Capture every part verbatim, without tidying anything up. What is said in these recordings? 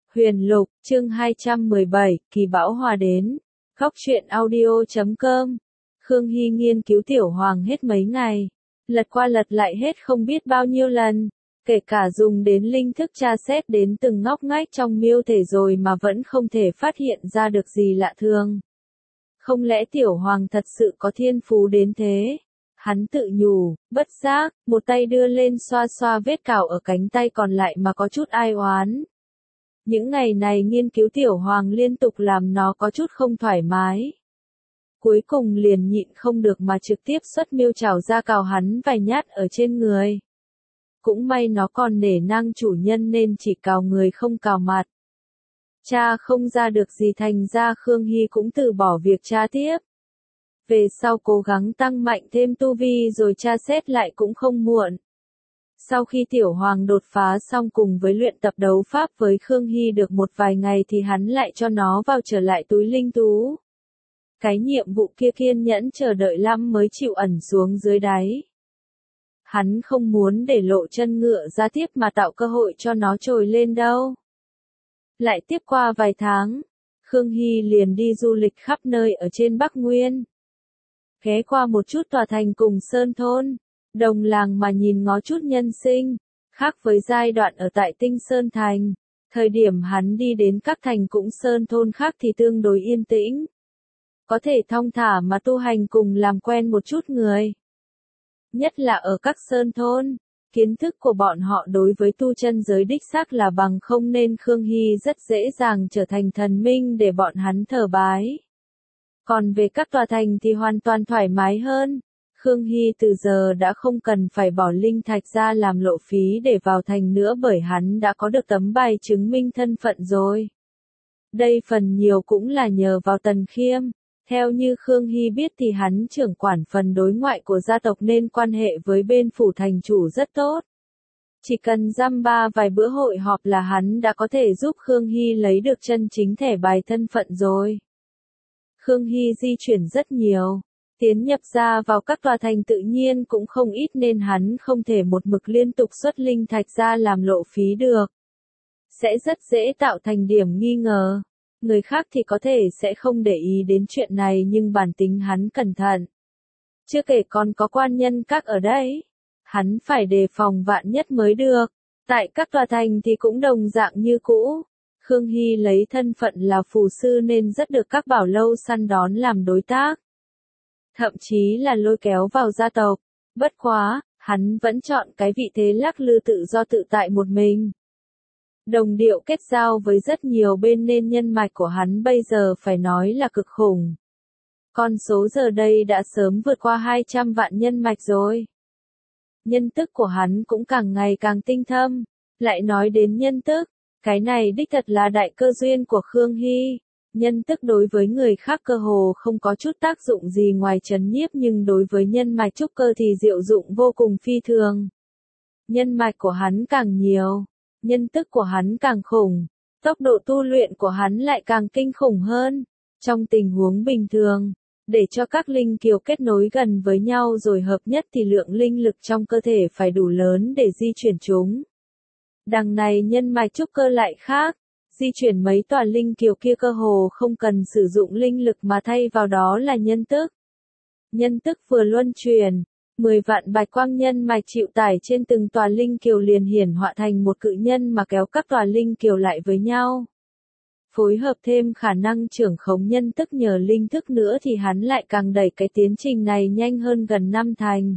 Huyền Lục, chương hai trăm mười bảy, Kỳ Bão Hòa đến. Góc truyện audio chấm com. Khương Hy nghiên cứu Tiểu Hoàng hết mấy ngày. Lật qua lật lại hết không biết bao nhiêu lần. Kể cả dùng đến linh thức tra xét đến từng ngóc ngách trong miêu thể rồi mà vẫn không thể phát hiện ra được gì lạ thường. Không lẽ Tiểu Hoàng thật sự có thiên phú đến thế? Hắn tự nhủ, bất giác, một tay đưa lên xoa xoa vết cào ở cánh tay còn lại mà có chút ai oán. Những ngày này nghiên cứu Tiểu Hoàng liên tục làm nó có chút không thoải mái. Cuối cùng liền nhịn không được mà trực tiếp xuất miêu trảo ra cào hắn vài nhát ở trên người. Cũng may nó còn nể nang chủ nhân nên chỉ cào người không cào mặt. Cha không ra được gì thành ra Khương Hy cũng từ bỏ việc tra tiếp. Về sau cố gắng tăng mạnh thêm tu vi rồi tra xét lại cũng không muộn. Sau khi Tiểu Hoàng đột phá xong cùng với luyện tập đấu pháp với Khương Hy được một vài ngày thì hắn lại cho nó vào trở lại túi linh tú. Cái nhiệm vụ kia kiên nhẫn chờ đợi lắm mới chịu ẩn xuống dưới đáy. Hắn không muốn để lộ chân ngựa ra tiếp mà tạo cơ hội cho nó trồi lên đâu. Lại tiếp qua vài tháng, Khương Hy liền đi du lịch khắp nơi ở trên Bắc Nguyên. Ghé qua một chút tòa thành cùng Sơn Thôn, đồng làng mà nhìn ngó chút nhân sinh, khác với giai đoạn ở tại Tinh Sơn Thành. Thời điểm hắn đi đến các thành cũng Sơn Thôn khác thì tương đối yên tĩnh. Có thể thong thả mà tu hành cùng làm quen một chút người. Nhất là ở các Sơn Thôn, kiến thức của bọn họ đối với tu chân giới đích xác là bằng không nên Khương Hy rất dễ dàng trở thành thần minh để bọn hắn thờ bái. Còn về các tòa thành thì hoàn toàn thoải mái hơn. Khương Hy từ giờ đã không cần phải bỏ linh thạch ra làm lộ phí để vào thành nữa bởi hắn đã có được tấm bài chứng minh thân phận rồi. Đây phần nhiều cũng là nhờ vào Tần Khiêm. Theo như Khương Hy biết thì hắn trưởng quản phần đối ngoại của gia tộc nên quan hệ với bên phủ thành chủ rất tốt. Chỉ cần dăm ba vài bữa hội họp là hắn đã có thể giúp Khương Hy lấy được chân chính thẻ bài thân phận rồi. Khương Hy di chuyển rất nhiều. Tiến nhập ra vào các tòa thành tự nhiên cũng không ít nên hắn không thể một mực liên tục xuất linh thạch ra làm lộ phí được. Sẽ rất dễ tạo thành điểm nghi ngờ. Người khác thì có thể sẽ không để ý đến chuyện này nhưng bản tính hắn cẩn thận. Chưa kể còn có quan nhân các ở đây. Hắn phải đề phòng vạn nhất mới được. Tại các tòa thành thì cũng đồng dạng như cũ. Khương Hy lấy thân phận là phù sư nên rất được các bảo lâu săn đón làm đối tác. Thậm chí là lôi kéo vào gia tộc. Bất quá, hắn vẫn chọn cái vị thế lắc lư tự do tự tại một mình. Đồng điệu kết giao với rất nhiều bên nên nhân mạch của hắn bây giờ phải nói là cực khủng. Con số giờ đây đã sớm vượt qua hai trăm vạn nhân mạch rồi. Nhân tức của hắn cũng càng ngày càng tinh thâm. Lại nói đến nhân tức, cái này đích thật là đại cơ duyên của Khương Hy. Nhân tức đối với người khác cơ hồ không có chút tác dụng gì ngoài trấn nhiếp nhưng đối với nhân mạch trúc cơ thì diệu dụng vô cùng phi thường. Nhân mạch của hắn càng nhiều, nhân tức của hắn càng khủng, tốc độ tu luyện của hắn lại càng kinh khủng hơn. Trong tình huống bình thường, để cho các linh kiều kết nối gần với nhau rồi hợp nhất thì lượng linh lực trong cơ thể phải đủ lớn để di chuyển chúng. Đằng này nhân mạch trúc cơ lại khác. Di chuyển mấy tòa linh kiều kia cơ hồ không cần sử dụng linh lực mà thay vào đó là nhân tức. Nhân tức vừa luân chuyển, mười vạn bạch quang nhân mạch chịu tải trên từng tòa linh kiều liền hiển hóa thành một cự nhân mà kéo các tòa linh kiều lại với nhau. Phối hợp thêm khả năng trưởng khống nhân tức nhờ linh thức nữa thì hắn lại càng đẩy cái tiến trình này nhanh hơn gần năm thành.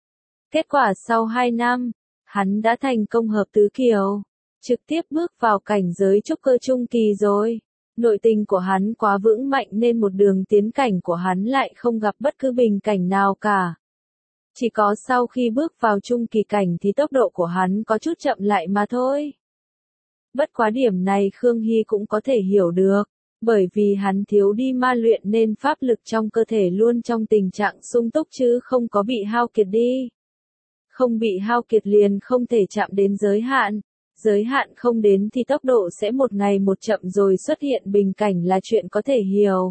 Kết quả sau hai năm, hắn đã thành công hợp tứ kiều. Trực tiếp bước vào cảnh giới trúc cơ trung kỳ rồi. Nội tình của hắn quá vững mạnh nên một đường tiến cảnh của hắn lại không gặp bất cứ bình cảnh nào cả. Chỉ có sau khi bước vào trung kỳ cảnh thì tốc độ của hắn có chút chậm lại mà thôi. Bất quá điểm này Khương Hy cũng có thể hiểu được, bởi vì hắn thiếu đi ma luyện nên pháp lực trong cơ thể luôn trong tình trạng sung túc chứ không có bị hao kiệt đi. Không bị hao kiệt liền không thể chạm đến giới hạn. Giới hạn không đến thì tốc độ sẽ một ngày một chậm rồi xuất hiện bình cảnh là chuyện có thể hiểu.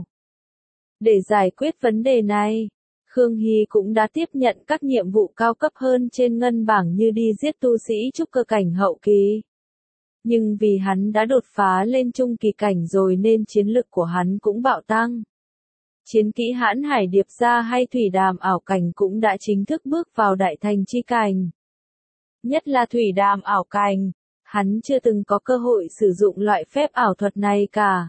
Để giải quyết vấn đề này, Khương Hy cũng đã tiếp nhận các nhiệm vụ cao cấp hơn trên ngân bảng như đi giết tu sĩ trúc cơ cảnh hậu kỳ. Nhưng vì hắn đã đột phá lên trung kỳ cảnh rồi nên chiến lực của hắn cũng bạo tăng. Chiến kỹ hãn hải điệp gia hay thủy đàm ảo cảnh cũng đã chính thức bước vào đại thành chi cảnh. Nhất là thủy đàm ảo cảnh, hắn chưa từng có cơ hội sử dụng loại phép ảo thuật này cả.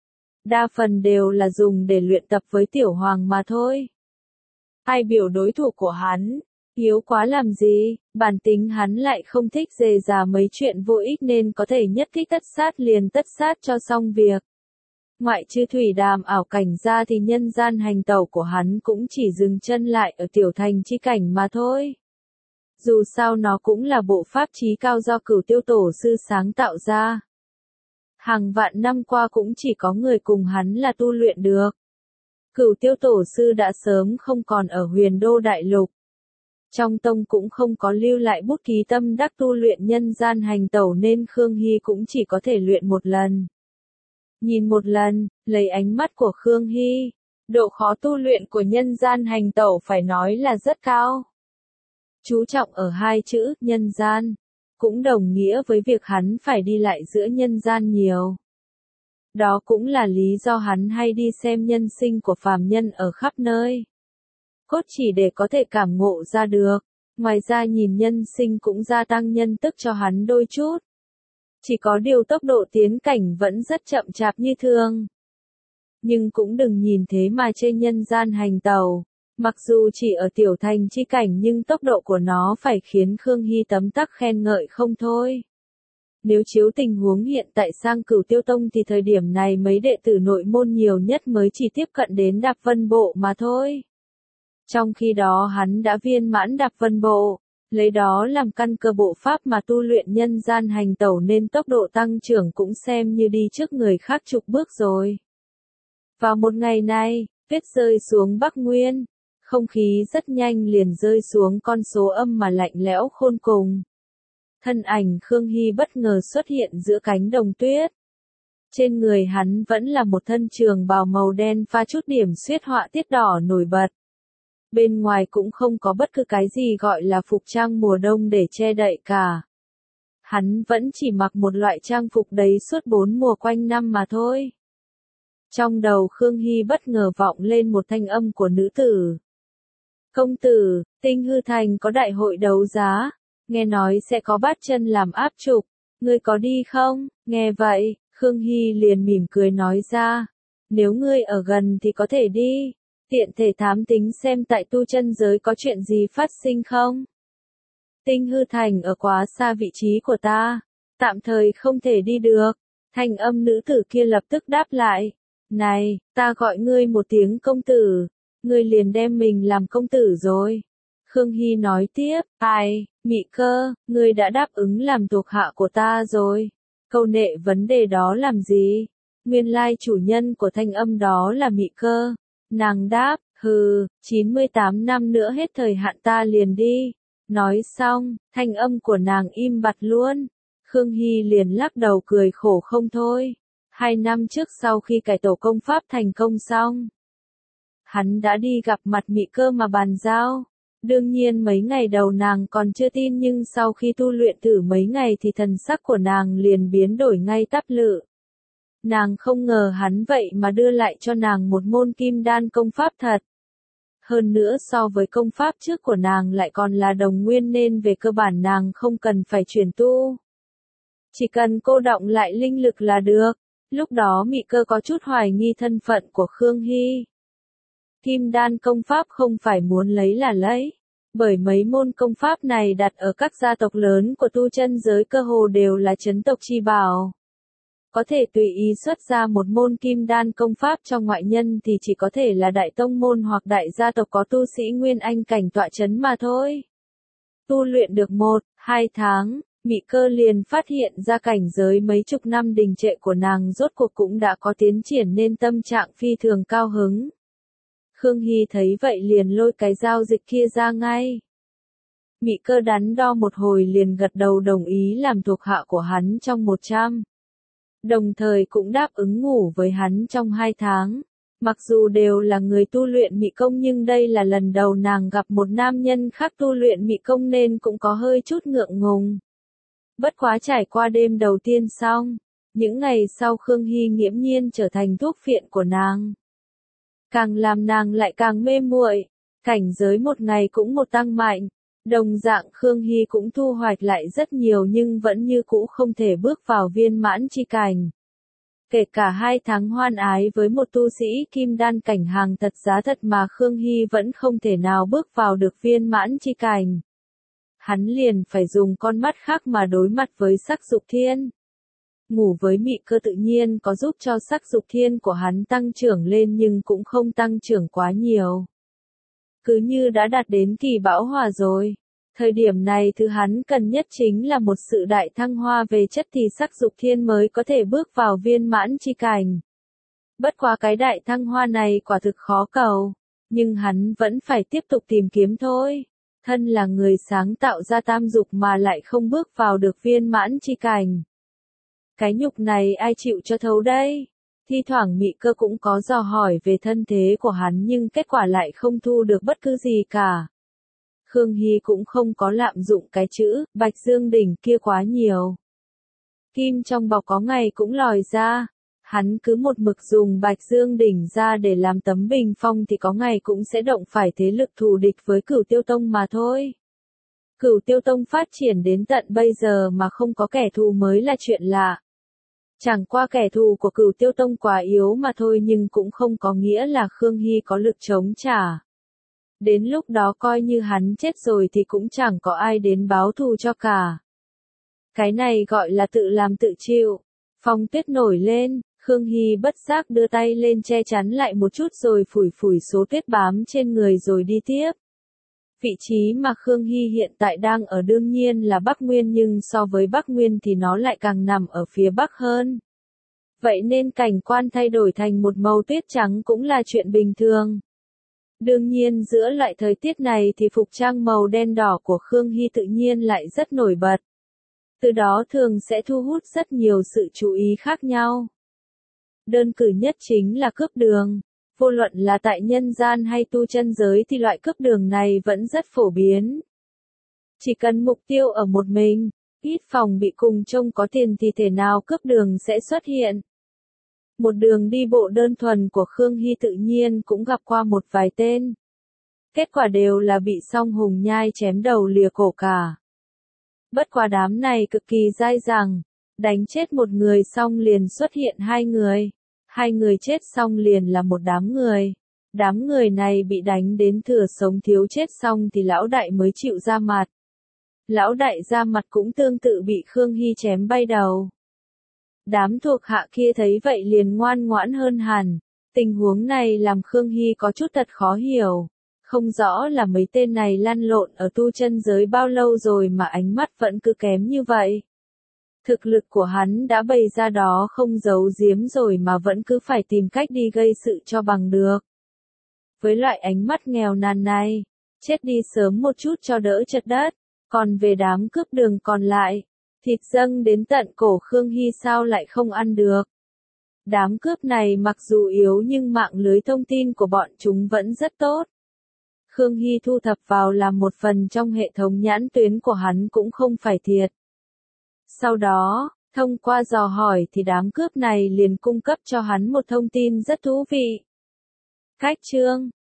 Đa phần đều là dùng để luyện tập với tiểu hoàng mà thôi. Ai biểu đối thủ của hắn, yếu quá làm gì, bản tính hắn lại không thích dề già mấy chuyện vô ích nên có thể nhất thích tất sát liền tất sát cho xong việc. Ngoại trừ thủy đàm ảo cảnh ra thì nhân gian hành tẩu của hắn cũng chỉ dừng chân lại ở tiểu thành chi cảnh mà thôi. Dù sao nó cũng là bộ pháp trí cao do Cửu Tiêu Tổ sư sáng tạo ra. Hàng vạn năm qua cũng chỉ có người cùng hắn là tu luyện được. Cửu Tiêu Tổ sư đã sớm không còn ở Huyền Đô Đại Lục. Trong tông cũng không có lưu lại bút ký tâm đắc tu luyện nhân gian hành tẩu nên Khương Hy cũng chỉ có thể luyện một lần. Nhìn một lần, lấy ánh mắt của Khương Hy, độ khó tu luyện của nhân gian hành tẩu phải nói là rất cao. Chú trọng ở hai chữ nhân gian, cũng đồng nghĩa với việc hắn phải đi lại giữa nhân gian nhiều. Đó cũng là lý do hắn hay đi xem nhân sinh của phàm nhân ở khắp nơi. Cốt chỉ để có thể cảm ngộ ra được, ngoài ra nhìn nhân sinh cũng gia tăng nhân tức cho hắn đôi chút. Chỉ có điều tốc độ tiến cảnh vẫn rất chậm chạp như thường. Nhưng cũng đừng nhìn thế mà chê nhân gian hành tẩu. Mặc dù chỉ ở tiểu thành chi cảnh nhưng tốc độ của nó phải khiến Khương Hy tấm tắc khen ngợi không thôi. Nếu chiếu tình huống hiện tại sang Cửu Tiêu Tông thì thời điểm này mấy đệ tử nội môn nhiều nhất mới chỉ tiếp cận đến Đạp Vân Bộ mà thôi. Trong khi đó hắn đã viên mãn Đạp Vân Bộ, lấy đó làm căn cơ bộ pháp mà tu luyện nhân gian hành tẩu nên tốc độ tăng trưởng cũng xem như đi trước người khác chục bước rồi. Vào một ngày này, tuyết rơi xuống Bắc Nguyên. Không khí rất nhanh liền rơi xuống con số âm mà lạnh lẽo khôn cùng. Thân ảnh Khương Hy bất ngờ xuất hiện giữa cánh đồng tuyết. Trên người hắn vẫn là một thân trường bào màu đen pha chút điểm xuyết họa tiết đỏ nổi bật. Bên ngoài cũng không có bất cứ cái gì gọi là phục trang mùa đông để che đậy cả. Hắn vẫn chỉ mặc một loại trang phục đấy suốt bốn mùa quanh năm mà thôi. Trong đầu Khương Hy bất ngờ vọng lên một thanh âm của nữ tử. Công tử, Tinh Hư Thành có đại hội đấu giá, nghe nói sẽ có bát chân làm áp trục, ngươi có đi không? Nghe vậy, Khương Hy liền mỉm cười nói ra, nếu ngươi ở gần thì có thể đi, tiện thể thám tính xem tại tu chân giới có chuyện gì phát sinh không? Tinh Hư Thành ở quá xa vị trí của ta, tạm thời không thể đi được. Thanh âm nữ tử kia lập tức đáp lại, này, ta gọi ngươi một tiếng công tử. Ngươi liền đem mình làm công tử rồi. Khương Hy nói tiếp, ai, Mị Cơ, ngươi đã đáp ứng làm thuộc hạ của ta rồi. Câu nệ vấn đề đó làm gì? Nguyên lai chủ nhân của thanh âm đó là Mị Cơ. Nàng đáp, hừ, chín mươi tám năm nữa hết thời hạn ta liền đi. Nói xong, thanh âm của nàng im bặt luôn. Khương Hy liền lắc đầu cười khổ không thôi. Hai năm trước sau khi cải tổ công pháp thành công xong, hắn đã đi gặp mặt Mị Cơ mà bàn giao. Đương nhiên mấy ngày đầu nàng còn chưa tin nhưng sau khi tu luyện thử mấy ngày thì thần sắc của nàng liền biến đổi ngay tắp lự. Nàng không ngờ hắn vậy mà đưa lại cho nàng một môn kim đan công pháp thật. Hơn nữa so với công pháp trước của nàng lại còn là đồng nguyên nên về cơ bản nàng không cần phải chuyển tu. Chỉ cần cô đọng lại linh lực là được. Lúc đó Mị Cơ có chút hoài nghi thân phận của Khương Hy. Kim đan công pháp không phải muốn lấy là lấy, bởi mấy môn công pháp này đặt ở các gia tộc lớn của tu chân giới cơ hồ đều là chấn tộc chi bảo. Có thể tùy ý xuất ra một môn kim đan công pháp cho ngoại nhân thì chỉ có thể là đại tông môn hoặc đại gia tộc có tu sĩ nguyên anh cảnh tọa chấn mà thôi. Tu luyện được một, hai tháng, Mị Cơ liền phát hiện ra cảnh giới mấy chục năm đình trệ của nàng rốt cuộc cũng đã có tiến triển nên tâm trạng phi thường cao hứng. Khương Hy thấy vậy liền lôi cái giao dịch kia ra ngay. Mị Cơ đắn đo một hồi liền gật đầu đồng ý làm thuộc hạ của hắn trong một trăm. Đồng thời cũng đáp ứng ngủ với hắn trong hai tháng. Mặc dù đều là người tu luyện mị công nhưng đây là lần đầu nàng gặp một nam nhân khác tu luyện mị công nên cũng có hơi chút ngượng ngùng. Bất quá trải qua đêm đầu tiên xong, những ngày sau Khương Hy nghiễm nhiên trở thành thuốc phiện của nàng. Càng làm nàng lại càng mê muội, cảnh giới một ngày cũng một tăng mạnh. Đồng dạng Khương Hy cũng thu hoạch lại rất nhiều nhưng vẫn như cũ không thể bước vào viên mãn chi cảnh. Kể cả hai tháng hoan ái với một tu sĩ kim đan cảnh hàng thật giá thật mà Khương Hy vẫn không thể nào bước vào được viên mãn chi cảnh. Hắn liền phải dùng con mắt khác mà đối mặt với sắc dục thiên. Ngủ với mị cơ tự nhiên có giúp cho sắc dục thiên của hắn tăng trưởng lên nhưng cũng không tăng trưởng quá nhiều. Cứ như đã đạt đến kỳ bão hòa rồi. Thời điểm này thứ hắn cần nhất chính là một sự đại thăng hoa về chất thì sắc dục thiên mới có thể bước vào viên mãn chi cảnh. Bất quá cái đại thăng hoa này quả thực khó cầu, nhưng hắn vẫn phải tiếp tục tìm kiếm thôi. Thân là người sáng tạo ra tam dục mà lại không bước vào được viên mãn chi cảnh. Cái nhục này ai chịu cho thấu đây? Thi thoảng mị cơ cũng có dò hỏi về thân thế của hắn nhưng kết quả lại không thu được bất cứ gì cả. Khương Hy cũng không có lạm dụng cái chữ Bạch Dương Đỉnh kia quá nhiều. Kim trong bọc có ngày cũng lòi ra, hắn cứ một mực dùng Bạch Dương Đỉnh ra để làm tấm bình phong thì có ngày cũng sẽ động phải thế lực thù địch với Cửu Tiêu Tông mà thôi. Cửu Tiêu Tông phát triển đến tận bây giờ mà không có kẻ thù mới là chuyện lạ. Chẳng qua kẻ thù của Cửu Tiêu Tông quá yếu mà thôi nhưng cũng không có nghĩa là Khương Hy có lực chống trả. Đến lúc đó coi như hắn chết rồi thì cũng chẳng có ai đến báo thù cho cả. Cái này gọi là tự làm tự chịu. Phong tuyết nổi lên, Khương Hy bất giác đưa tay lên che chắn lại một chút rồi phủi phủi số tuyết bám trên người rồi đi tiếp. Vị trí mà Khương Hy hiện tại đang ở đương nhiên là Bắc Nguyên nhưng so với Bắc Nguyên thì nó lại càng nằm ở phía Bắc hơn. Vậy nên cảnh quan thay đổi thành một màu tuyết trắng cũng là chuyện bình thường. Đương nhiên giữa loại thời tiết này thì phục trang màu đen đỏ của Khương Hy tự nhiên lại rất nổi bật. Từ đó thường sẽ thu hút rất nhiều sự chú ý khác nhau. Đơn cử nhất chính là cướp đường. Vô luận là tại nhân gian hay tu chân giới thì loại cướp đường này vẫn rất phổ biến. Chỉ cần mục tiêu ở một mình, ít phòng bị cùng trông có tiền thì thể nào cướp đường sẽ xuất hiện. Một đường đi bộ đơn thuần của Khương Hy tự nhiên cũng gặp qua một vài tên. Kết quả đều là bị song hùng nhai chém đầu lìa cổ cả. Bất quá đám này cực kỳ dai dẳng, đánh chết một người xong liền xuất hiện hai người. Hai người chết xong liền là một đám người. Đám người này bị đánh đến thừa sống thiếu chết xong thì lão đại mới chịu ra mặt. Lão đại ra mặt cũng tương tự bị Khương Hy chém bay đầu. Đám thuộc hạ kia thấy vậy liền ngoan ngoãn hơn hẳn. Tình huống này làm Khương Hy có chút thật khó hiểu. Không rõ là mấy tên này lăn lộn ở tu chân giới bao lâu rồi mà ánh mắt vẫn cứ kém như vậy. Thực lực của hắn đã bày ra đó không giấu giếm rồi mà vẫn cứ phải tìm cách đi gây sự cho bằng được. Với loại ánh mắt nghèo nàn này, chết đi sớm một chút cho đỡ chật đất. Còn về đám cướp đường còn lại, thịt dâng đến tận cổ Khương Hy sao lại không ăn được. Đám cướp này mặc dù yếu nhưng mạng lưới thông tin của bọn chúng vẫn rất tốt. Khương Hy thu thập vào làm một phần trong hệ thống nhãn tuyến của hắn cũng không phải thiệt. Sau đó, thông qua dò hỏi thì đám cướp này liền cung cấp cho hắn một thông tin rất thú vị. Cách chương